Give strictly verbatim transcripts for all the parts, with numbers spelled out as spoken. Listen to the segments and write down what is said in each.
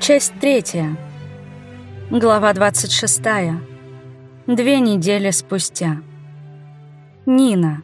Часть третья. Глава двадцать шестая. Две недели спустя. Нина.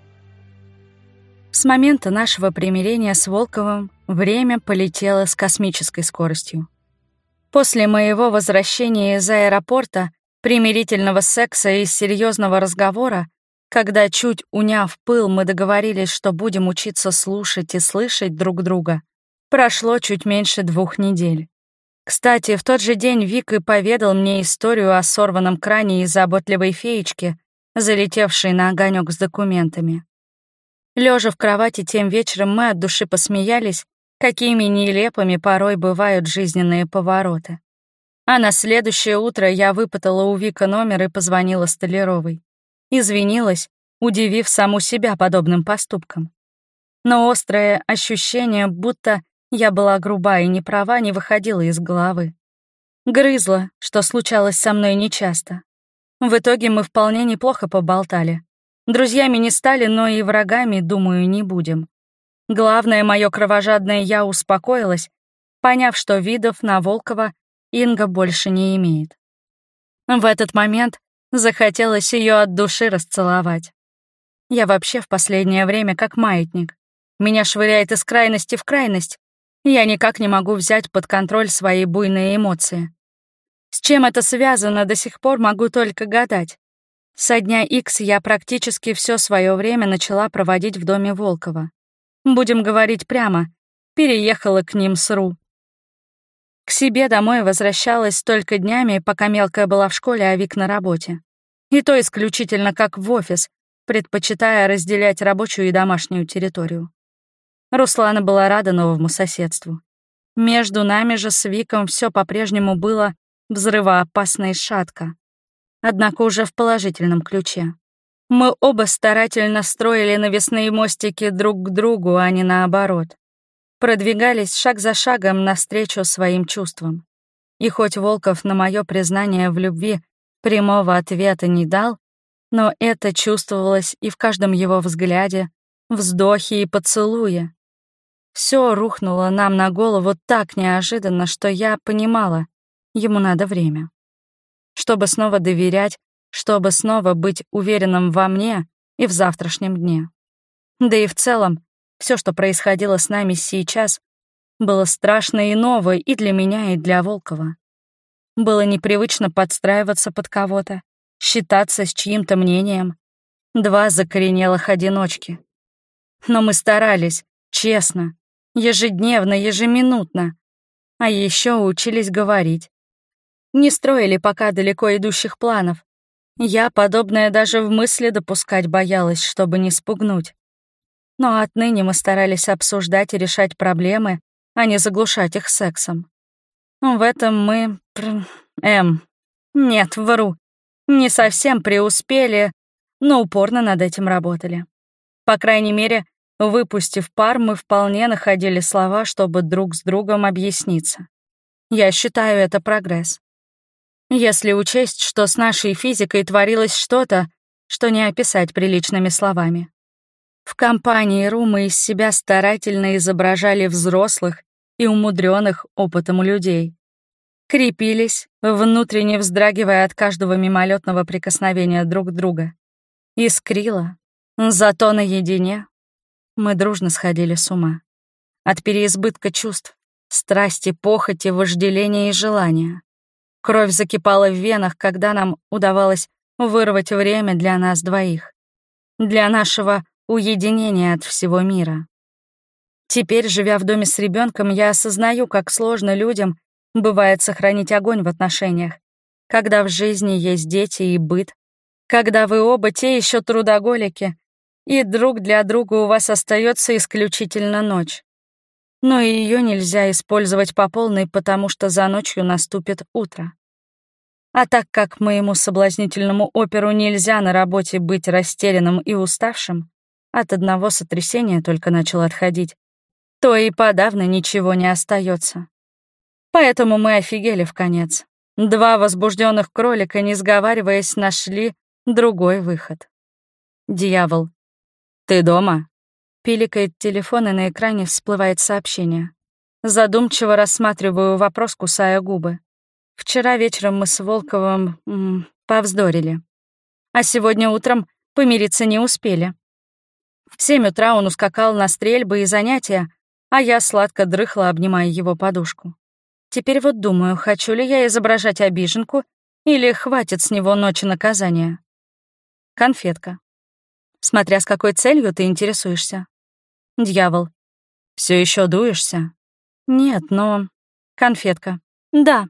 С момента нашего примирения с Волковым время полетело с космической скоростью. После моего возвращения из аэропорта, примирительного секса и серьезного разговора, когда, чуть уняв пыл, мы договорились, что будем учиться слушать и слышать друг друга, прошло чуть меньше двух недель. Кстати, в тот же день Вик и поведал мне историю о сорванном кране и заботливой феечке, залетевшей на огонек с документами. Лежа в кровати тем вечером, мы от души посмеялись, какими нелепыми порой бывают жизненные повороты. А на следующее утро я выпытала у Вика номер и позвонила Столяровой. Извинилась, удивив саму себя подобным поступком. Но острое ощущение, будто я была груба и не права, не выходило из головы. Грызла, что случалось со мной нечасто. В итоге мы вполне неплохо поболтали. Друзьями не стали, но и врагами, думаю, не будем. Главное, мое кровожадное «я» успокоилось, поняв, что видов на Волкова Инга больше не имеет. В этот момент захотелось ее от души расцеловать. Я вообще в последнее время как маятник. Меня швыряет из крайности в крайность. Я никак не могу взять под контроль свои буйные эмоции. С чем это связано, до сих пор могу только гадать. Со дня Икс я практически все свое время начала проводить в доме Волкова. Будем говорить прямо, переехала к ним с Ру. К себе домой возвращалась только днями, пока мелкая была в школе, а Вик на работе. И то исключительно как в офис, предпочитая разделять рабочую и домашнюю территорию. Руслана была рада новому соседству. Между нами же с Виком все по-прежнему было взрывоопасно и шатко. Однако уже в положительном ключе. Мы оба старательно строили навесные мостики друг к другу, а не наоборот. Продвигались шаг за шагом навстречу своим чувствам. И хоть Волков на мое признание в любви прямого ответа не дал, но это чувствовалось и в каждом его взгляде, вздохе и поцелуе. Все рухнуло нам на голову так неожиданно, что я понимала, ему надо время. Чтобы снова доверять, чтобы снова быть уверенным во мне и в завтрашнем дне. Да и в целом, все, что происходило с нами сейчас, было страшно и ново и для меня, и для Волкова. Было непривычно подстраиваться под кого-то, считаться с чьим-то мнением. Два закоренелых одиночки. Но мы старались, честно, ежедневно, ежеминутно. А еще учились говорить. Не строили пока далеко идущих планов. Я подобное даже в мысли допускать боялась, чтобы не спугнуть. Но отныне мы старались обсуждать и решать проблемы, а не заглушать их сексом. В этом мы... Эм... Нет, вру. Не совсем преуспели, но упорно над этим работали. По крайней мере, выпустив пар, мы вполне находили слова, чтобы друг с другом объясниться. Я считаю это прогресс. Если учесть, что с нашей физикой творилось что-то, что не описать приличными словами. В компании Ру мы из себя старательно изображали взрослых и умудренных опытом людей. Крепились, внутренне вздрагивая от каждого мимолетного прикосновения друг друга. Искрило, зато наедине мы дружно сходили с ума. От переизбытка чувств, страсти, похоти, вожделения и желания. Кровь закипала в венах, когда нам удавалось вырвать время для нас двоих. Для нашего уединения от всего мира. Теперь, живя в доме с ребенком, я осознаю, как сложно людям бывает сохранить огонь в отношениях, когда в жизни есть дети и быт, когда вы оба те еще трудоголики, и друг для друга у вас остается исключительно ночь. Но и ее нельзя использовать по полной, потому что за ночью наступит утро. А так как моему соблазнительному оперу нельзя на работе быть растерянным и уставшим, от одного сотрясения только начал отходить, то и подавно ничего не остается. Поэтому мы офигели вконец. Два возбужденных кролика, не сговариваясь, нашли другой выход. Дьявол. «Ты дома?» Пиликает телефон, и на экране всплывает сообщение. Задумчиво рассматриваю вопрос, кусая губы. Вчера вечером мы с Волковым м, повздорили. А сегодня утром помириться не успели. В семь утра он ускакал на стрельбы и занятия, а я сладко дрыхла, обнимая его подушку. Теперь вот думаю, хочу ли я изображать обиженку или хватит с него ночи наказания. Конфетка. Смотря с какой целью ты интересуешься. Дьявол. Все еще дуешься? Нет, но... Конфетка. Да.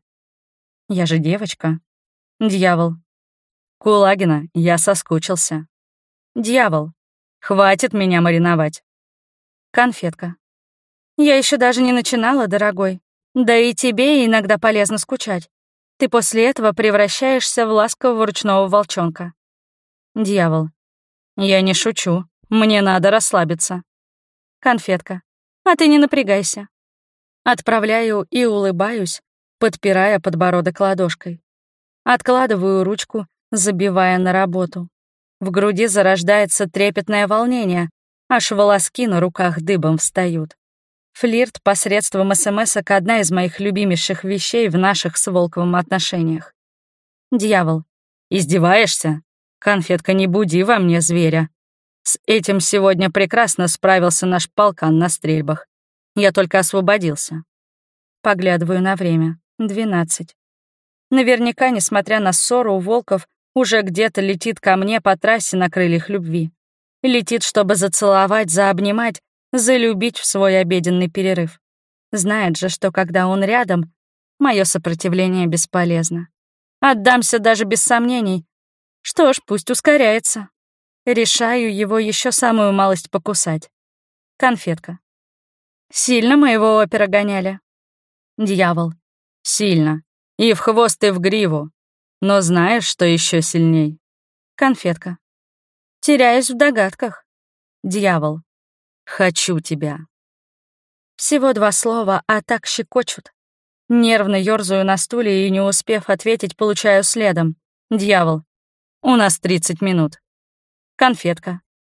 Я же девочка. Дьявол. Кулагина, я соскучился. Дьявол. Хватит меня мариновать. Конфетка. Я еще даже не начинала, дорогой. Да и тебе иногда полезно скучать. Ты после этого превращаешься в ласкового ручного волчонка. Дьявол. Я не шучу. Мне надо расслабиться. Конфетка. А ты не напрягайся. Отправляю и улыбаюсь, подпирая подбородок ладошкой. Откладываю ручку, забивая на работу. В груди зарождается трепетное волнение, аж волоски на руках дыбом встают. Флирт посредством смс-ок — одна из моих любимейших вещей в наших с Волковым отношениях. Дьявол. Издеваешься? Конфетка, не буди во мне зверя. С этим сегодня прекрасно справился наш полкан на стрельбах. Я только освободился. Поглядываю на время. Двенадцать. Наверняка, несмотря на ссору, Волков уже где-то летит ко мне по трассе на крыльях любви. Летит, чтобы зацеловать, заобнимать, залюбить в свой обеденный перерыв. Знает же, что когда он рядом, мое сопротивление бесполезно. Отдамся даже без сомнений. Что ж, пусть ускоряется. Решаю его еще самую малость покусать. Конфетка. Сильно моего опера гоняли? Дьявол. Сильно. И в хвост, и в гриву. Но знаешь, что еще сильней? Конфетка. Теряюсь в догадках. Дьявол. Хочу тебя. Всего два слова, а так щекочут. Нервно ёрзаю на стуле и, не успев ответить, получаю следом. Дьявол. У нас тридцать минут. Конфетка.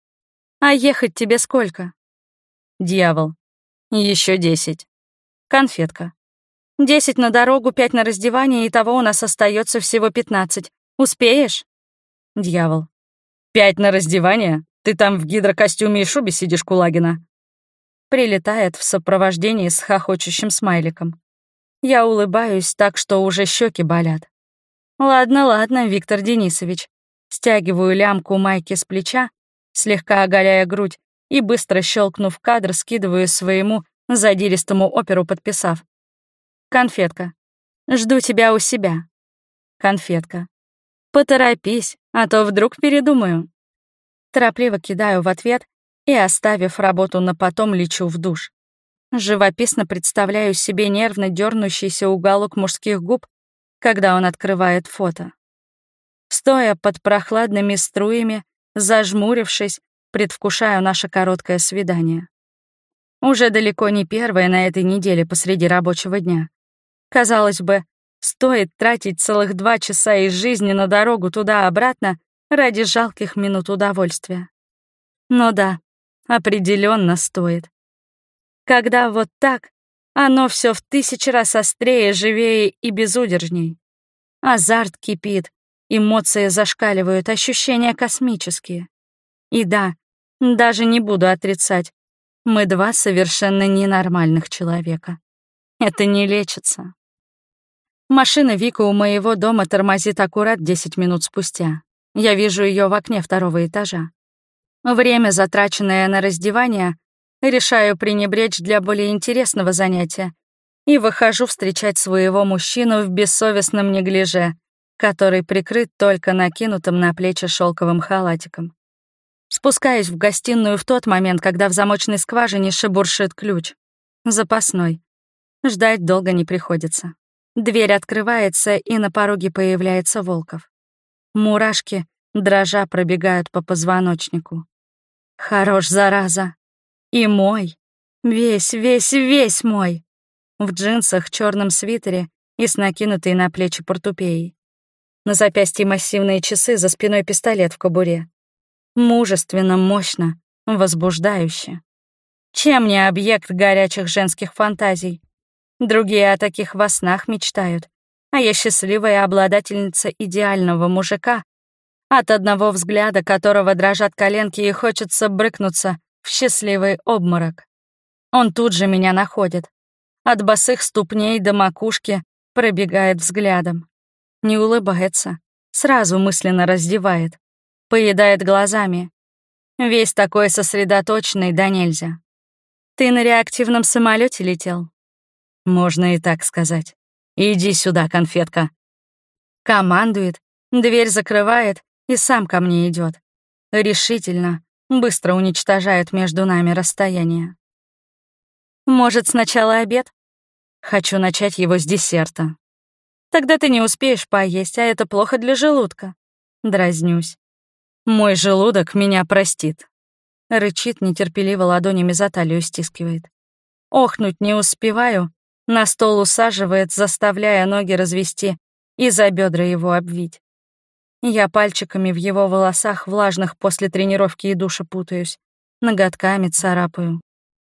А ехать тебе сколько? Дьявол. Еще десять. Конфетка. Десять на дорогу, пять на раздевание, и того у нас остается всего пятнадцать. Успеешь? Дьявол. Пять на раздевание? Ты там в гидрокостюме и шубе сидишь, Кулагина. Прилетает в сопровождении с хохочущим смайликом. Я улыбаюсь так, что уже щеки болят. Ладно, ладно, Виктор Денисович. Стягиваю лямку майки с плеча, слегка оголяя грудь, и, быстро щелкнув кадр, скидываю своему задиристому оперу, подписав. Конфетка. Жду тебя у себя. Конфетка. Поторопись, а то вдруг передумаю. Торопливо кидаю в ответ и, оставив работу на потом, лечу в душ. Живописно представляю себе нервно дернущийся уголок мужских губ, когда он открывает фото. Стоя под прохладными струями, зажмурившись, предвкушаю наше короткое свидание. Уже далеко не первое на этой неделе посреди рабочего дня. Казалось бы, стоит тратить целых два часа из жизни на дорогу туда-обратно ради жалких минут удовольствия. Но да, определенно стоит. Когда вот так, оно все в тысячи раз острее, живее и безудержней. Азарт кипит, эмоции зашкаливают, ощущения космические. И да, даже не буду отрицать, мы два совершенно ненормальных человека. Это не лечится. Машина Вика у моего дома тормозит аккурат десять минут спустя. Я вижу ее в окне второго этажа. Время, затраченное на раздевание, решаю пренебречь для более интересного занятия и выхожу встречать своего мужчину в бессовестном неглиже, который прикрыт только накинутым на плечи шелковым халатиком. Спускаюсь в гостиную в тот момент, когда в замочной скважине шебуршит ключ. Запасной. Ждать долго не приходится. Дверь открывается, и на пороге появляется Волков. Мурашки, дрожа, пробегают по позвоночнику. Хорош, зараза. И мой. Весь, весь, весь мой. В джинсах, черном свитере и с накинутой на плечи портупеей. На запястье массивные часы, за спиной пистолет в кобуре. Мужественно, мощно, возбуждающе. Чем не объект горячих женских фантазий? Другие о таких во снах мечтают, а я счастливая обладательница идеального мужика, от одного взгляда которого дрожат коленки и хочется брыкнуться в счастливый обморок. Он тут же меня находит. От босых ступней до макушки пробегает взглядом. Не улыбается, сразу мысленно раздевает. Поедает глазами. Весь такой сосредоточенный да нельзя. Ты на реактивном самолете летел? Можно и так сказать. Иди сюда, конфетка. Командует, дверь закрывает и сам ко мне идет. Решительно, быстро уничтожает между нами расстояние. Может, сначала обед? Хочу начать его с десерта. Тогда ты не успеешь поесть, а это плохо для желудка. Дразнюсь. Мой желудок меня простит. Рычит, нетерпеливо ладонями за талию стискивает. Охнуть не успеваю, на стол усаживает, заставляя ноги развести и за бедра его обвить. Я пальчиками в его волосах, влажных после тренировки и душа, путаюсь, ноготками царапаю.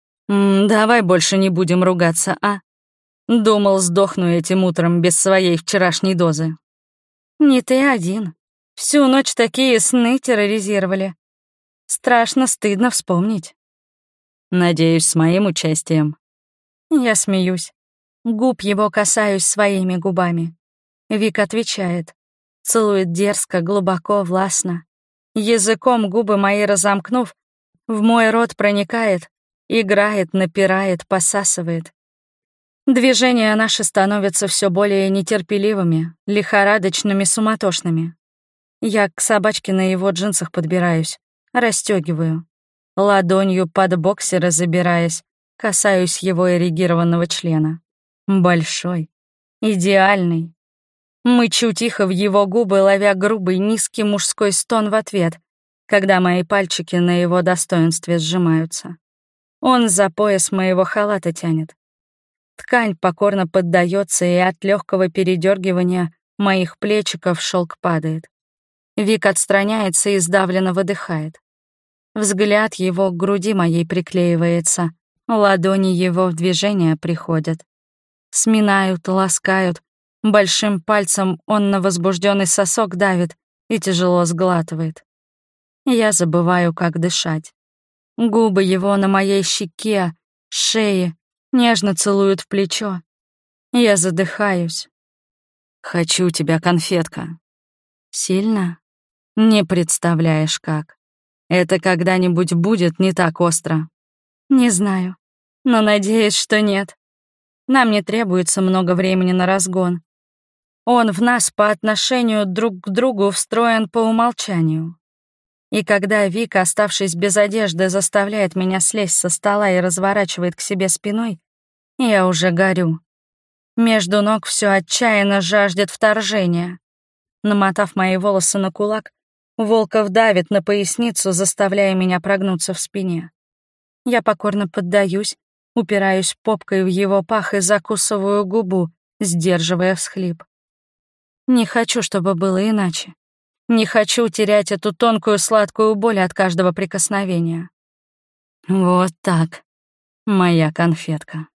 М, давай больше не будем ругаться, а? Думал, сдохну этим утром без своей вчерашней дозы. Не ты один. Всю ночь такие сны терроризировали. Страшно, стыдно вспомнить. Надеюсь, с моим участием. Я смеюсь. Губ его касаюсь своими губами. Вик отвечает. Целует дерзко, глубоко, властно. Языком губы мои разомкнув, в мой рот проникает, играет, напирает, посасывает. Движения наши становятся все более нетерпеливыми, лихорадочными, суматошными. Я к собачке на его джинсах подбираюсь, расстёгиваю. Ладонью под боксеры забираясь, касаюсь его эрегированного члена. Большой, идеальный. Мычу тихо в его губы, ловя грубый, низкий мужской стон в ответ, когда мои пальчики на его достоинстве сжимаются. Он за пояс моего халата тянет. Ткань покорно поддается, и от легкого передергивания моих плечиков шелк падает. Вик отстраняется и сдавленно выдыхает. Взгляд его к груди моей приклеивается, ладони его в движение приходят. Сминают, ласкают, большим пальцем он на возбужденный сосок давит и тяжело сглатывает. Я забываю, как дышать. Губы его на моей щеке, шее, нежно целуют в плечо. Я задыхаюсь. «Хочу тебя, конфетка». «Сильно?» «Не представляешь, как. Это когда-нибудь будет не так остро». «Не знаю, но надеюсь, что нет. Нам не требуется много времени на разгон. Он в нас по отношению друг к другу встроен по умолчанию. И когда Вика, оставшись без одежды, заставляет меня слезть со стола и разворачивает к себе спиной, я уже горю. Между ног все отчаянно жаждет вторжения. Намотав мои волосы на кулак, Волков давит на поясницу, заставляя меня прогнуться в спине. Я покорно поддаюсь, упираюсь попкой в его пах и закусываю губу, сдерживая всхлип. Не хочу, чтобы было иначе. Не хочу терять эту тонкую сладкую боль от каждого прикосновения. Вот так, моя конфетка.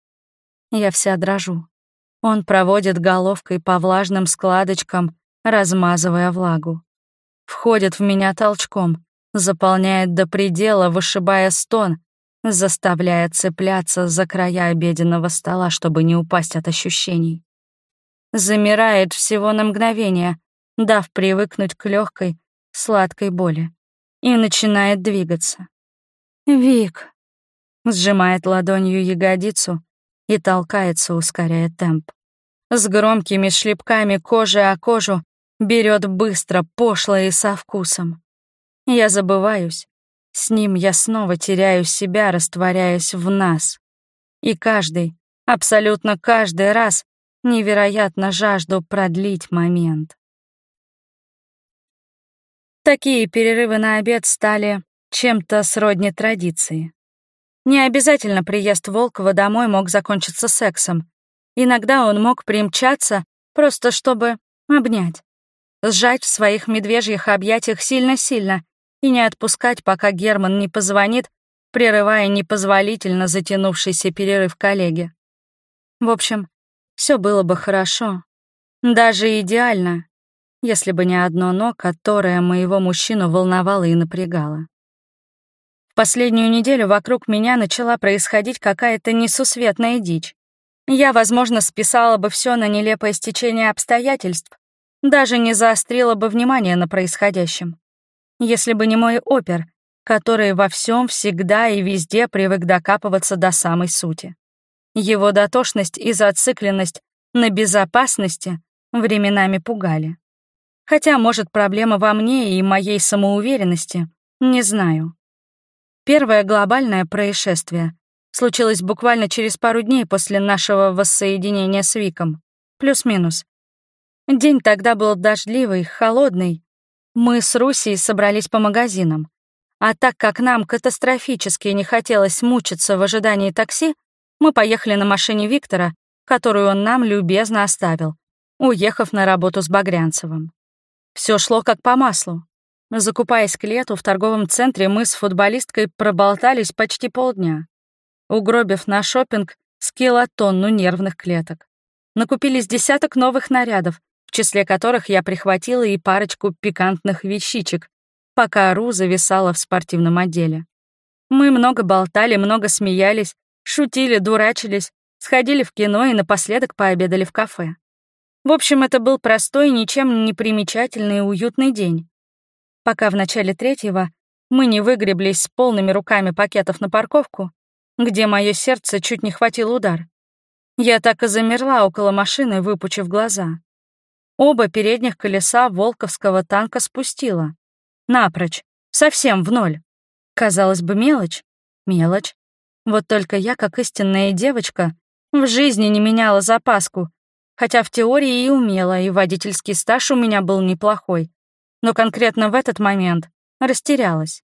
Я вся дрожу. Он проводит головкой по влажным складочкам, размазывая влагу. Входит в меня толчком, заполняет до предела, вышибая стон, заставляя цепляться за края обеденного стола, чтобы не упасть от ощущений. Замирает всего на мгновение, дав привыкнуть к легкой, сладкой боли, и начинает двигаться. «Вик!» — сжимает ладонью ягодицу и толкается, ускоряя темп. С громкими шлепками кожи о кожу берет быстро, пошло и со вкусом. Я забываюсь. С ним я снова теряю себя, растворяясь в нас. И каждый, абсолютно каждый раз невероятно жажду продлить момент. Такие перерывы на обед стали чем-то сродни традиции. Не обязательно приезд Волкова домой мог закончиться сексом. Иногда он мог примчаться, просто чтобы обнять. Сжать в своих медвежьих объятиях сильно-сильно и не отпускать, пока Герман не позвонит, прерывая непозволительно затянувшийся перерыв коллеги. В общем, все было бы хорошо, даже идеально, если бы не одно «но», которое моего мужчину волновало и напрягало. В последнюю неделю вокруг меня начала происходить какая-то несусветная дичь. Я, возможно, списала бы все на нелепое стечение обстоятельств, даже не заострила бы внимание на происходящем. Если бы не мой опер, который во всем всегда и везде привык докапываться до самой сути. Его дотошность и зацикленность на безопасности временами пугали. Хотя, может, проблема во мне и моей самоуверенности, не знаю. Первое глобальное происшествие случилось буквально через пару дней после нашего воссоединения с Виком. Плюс-минус. День тогда был дождливый, холодный. Мы с Русей собрались по магазинам. А так как нам катастрофически не хотелось мучиться в ожидании такси, мы поехали на машине Виктора, которую он нам любезно оставил, уехав на работу с Багрянцевым. Все шло как по маслу. Закупаясь к лету в торговом центре, мы с футболисткой проболтались почти полдня, угробив на шопинг с килотонну нервных клеток. Накупились десяток новых нарядов, в числе которых я прихватила и парочку пикантных вещичек, пока Ру зависала в спортивном отделе. Мы много болтали, много смеялись, шутили, дурачились, сходили в кино и напоследок пообедали в кафе. В общем, это был простой, ничем не примечательный и уютный день. Пока в начале третьего мы не выгреблись с полными руками пакетов на парковку, где мое сердце чуть не хватило удар. Я так и замерла около машины, выпучив глаза. Оба передних колеса волковского танка спустило. Напрочь, совсем в ноль. Казалось бы, мелочь. Мелочь. Вот только я, как истинная девочка, в жизни не меняла запаску, хотя в теории и умела, и водительский стаж у меня был неплохой. Но конкретно в этот момент растерялась.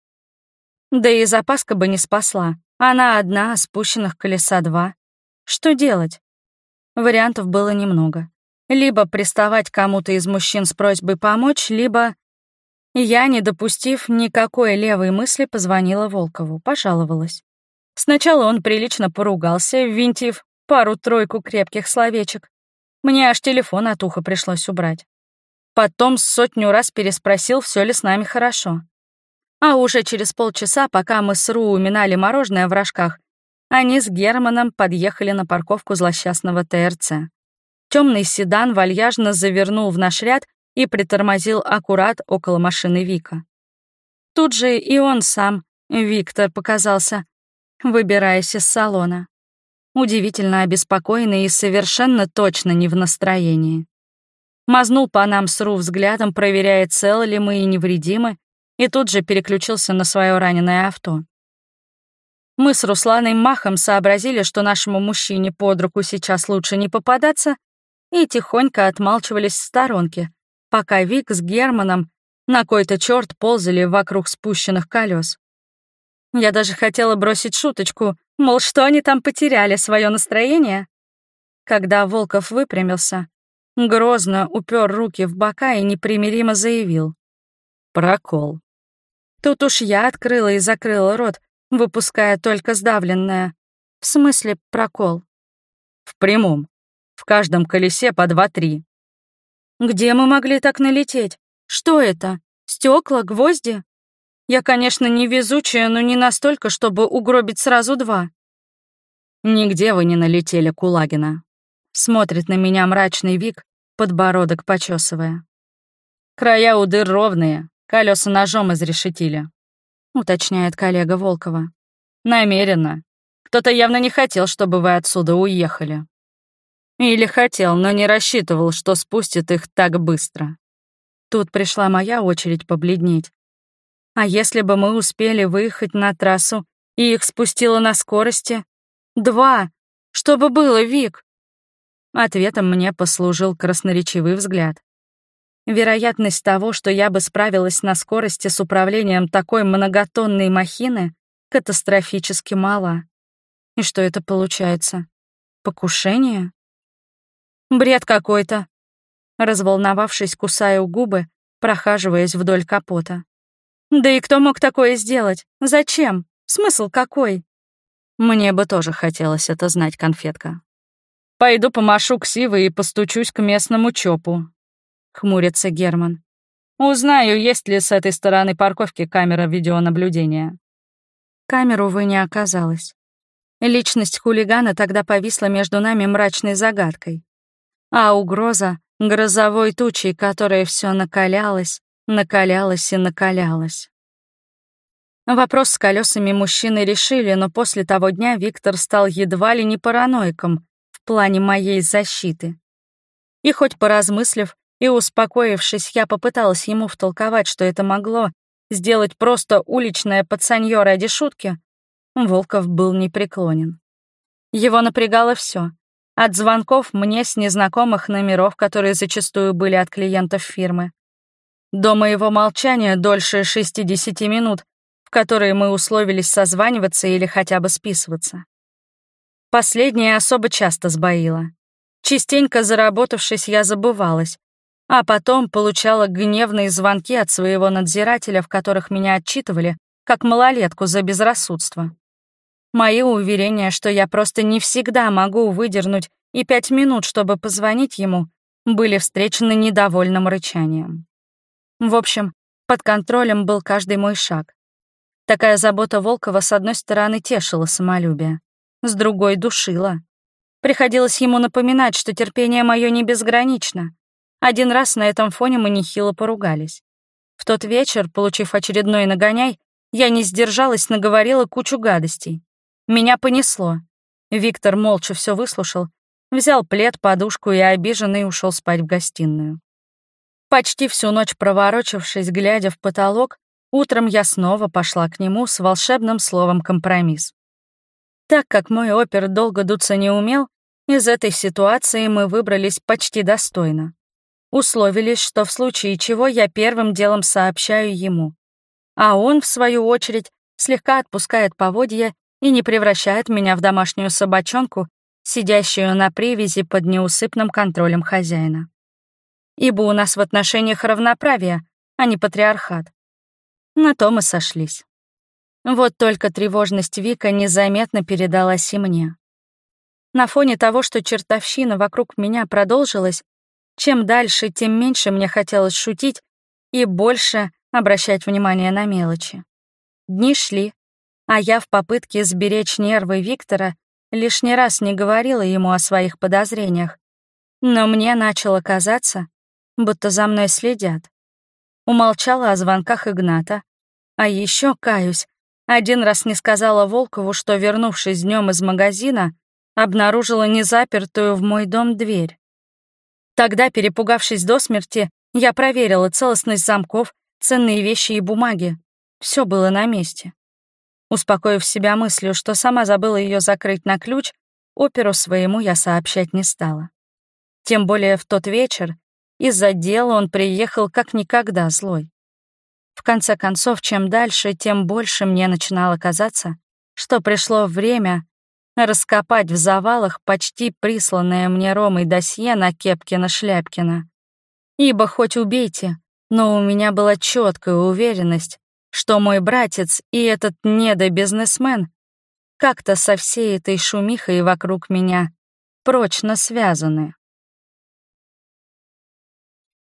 Да и запаска бы не спасла. Она одна, а спущенных колеса два. Что делать? Вариантов было немного. Либо приставать к кому-то из мужчин с просьбой помочь, либо... Я, не допустив никакой левой мысли, позвонила Волкову, пожаловалась. Сначала он прилично поругался, ввинтив пару-тройку крепких словечек. Мне аж телефон от уха пришлось убрать. Потом сотню раз переспросил, все ли с нами хорошо. А уже через полчаса, пока мы с Ру уминали мороженое в рожках, они с Германом подъехали на парковку злосчастного ТРЦ. Темный седан вальяжно завернул в наш ряд и притормозил аккурат около машины Вика. Тут же и он сам, Виктор, показался, выбираясь из салона. Удивительно обеспокоенный и совершенно точно не в настроении. Мазнул по нам с Ру взглядом, проверяя, целы ли мы и невредимы, и тут же переключился на свое раненое авто. Мы с Русланой махом сообразили, что нашему мужчине под руку сейчас лучше не попадаться, и тихонько отмалчивались в сторонке, пока Вик с Германом на кой-то черт ползали вокруг спущенных колес. Я даже хотела бросить шуточку, мол, что они там потеряли, свое настроение? Когда Волков выпрямился, грозно упер руки в бока и непримиримо заявил: «Прокол». Тут уж я открыла и закрыла рот, выпуская только сдавленное. В смысле прокол? В прямом. В каждом колесе по два-три. Где мы могли так налететь? Что это? Стекла, гвозди? Я, конечно, не везучая, но не настолько, чтобы угробить сразу два. Нигде вы не налетели, Кулагина. Смотрит на меня мрачный Вик, подбородок почесывая. Края у дыр ровные, колеса ножом изрешетили, уточняет коллега Волкова. Намеренно. Кто-то явно не хотел, чтобы вы отсюда уехали. Или хотел, но не рассчитывал, что спустит их так быстро. Тут пришла моя очередь побледнеть. А если бы мы успели выехать на трассу и их спустило на скорости? Два! Что бы было, Вик? Ответом мне послужил красноречивый взгляд. Вероятность того, что я бы справилась на скорости с управлением такой многотонной махины, катастрофически мала. И что это получается? Покушение? Бред какой-то. Разволновавшись, кусаю губы, прохаживаясь вдоль капота. Да и кто мог такое сделать? Зачем? Смысл какой? Мне бы тоже хотелось это знать, конфетка. «Пойду помашу ксивой и постучусь к местному ЧОПу», — хмурится Герман. «Узнаю, есть ли с этой стороны парковки камера видеонаблюдения». Камер, увы, не оказалось. Личность хулигана тогда повисла между нами мрачной загадкой. А угроза — грозовой тучей, которая все накалялась, накалялась и накалялась. Вопрос с колесами мужчины решили, но после того дня Виктор стал едва ли не параноиком в плане моей защиты. И хоть поразмыслив и успокоившись, я попыталась ему втолковать, что это могло сделать просто уличное пацанье ради шутки, Волков был непреклонен. Его напрягало все, от звонков мне с незнакомых номеров, которые зачастую были от клиентов фирмы, до моего молчания дольше шестидесяти минут, в которые мы условились созваниваться или хотя бы списываться. Последнее особо часто сбоило. Частенько заработавшись, я забывалась, а потом получала гневные звонки от своего надзирателя, в которых меня отчитывали, как малолетку за безрассудство. Мои уверения, что я просто не всегда могу выдернуть и пять минут, чтобы позвонить ему, были встречены недовольным рычанием. В общем, под контролем был каждый мой шаг. Такая забота Волкова с одной стороны тешила самолюбие, с другой — душила. Приходилось ему напоминать, что терпение мое не безгранично. Один раз на этом фоне мы нехило поругались. В тот вечер, получив очередной нагоняй, я не сдержалась, наговорила кучу гадостей. Меня понесло. Виктор молча все выслушал, взял плед, подушку и обиженный ушел спать в гостиную. Почти всю ночь проворочившись, глядя в потолок, утром я снова пошла к нему с волшебным словом «компромисс». Так как мой опер долго дуться не умел, из этой ситуации мы выбрались почти достойно. Условились, что в случае чего я первым делом сообщаю ему, а он, в свою очередь, слегка отпускает поводья и не превращает меня в домашнюю собачонку, сидящую на привязи под неусыпным контролем хозяина. Ибо у нас в отношениях равноправие, а не патриархат. На то мы сошлись. Вот только тревожность Вика незаметно передалась и мне. На фоне того, что чертовщина вокруг меня продолжилась, чем дальше, тем меньше мне хотелось шутить и больше обращать внимание на мелочи. Дни шли, а я в попытке сберечь нервы Виктора лишний раз не говорила ему о своих подозрениях, но мне начало казаться, будто за мной следят. Умолчала о звонках Игната, а еще, каюсь, один раз не сказала Волкову, что, вернувшись днем из магазина, обнаружила незапертую в мой дом дверь. Тогда, перепугавшись до смерти, я проверила целостность замков, ценные вещи и бумаги. Все было на месте. Успокоив себя мыслью, что сама забыла ее закрыть на ключ, оперу своему я сообщать не стала. Тем более в тот вечер из-за дела он приехал как никогда злой. В конце концов, чем дальше, тем больше мне начинало казаться, что пришло время раскопать в завалах почти присланное мне Ромой досье на Кепкина-Шляпкина. Ибо хоть убейте, но у меня была четкая уверенность, что мой братец и этот недобизнесмен как-то со всей этой шумихой вокруг меня прочно связаны.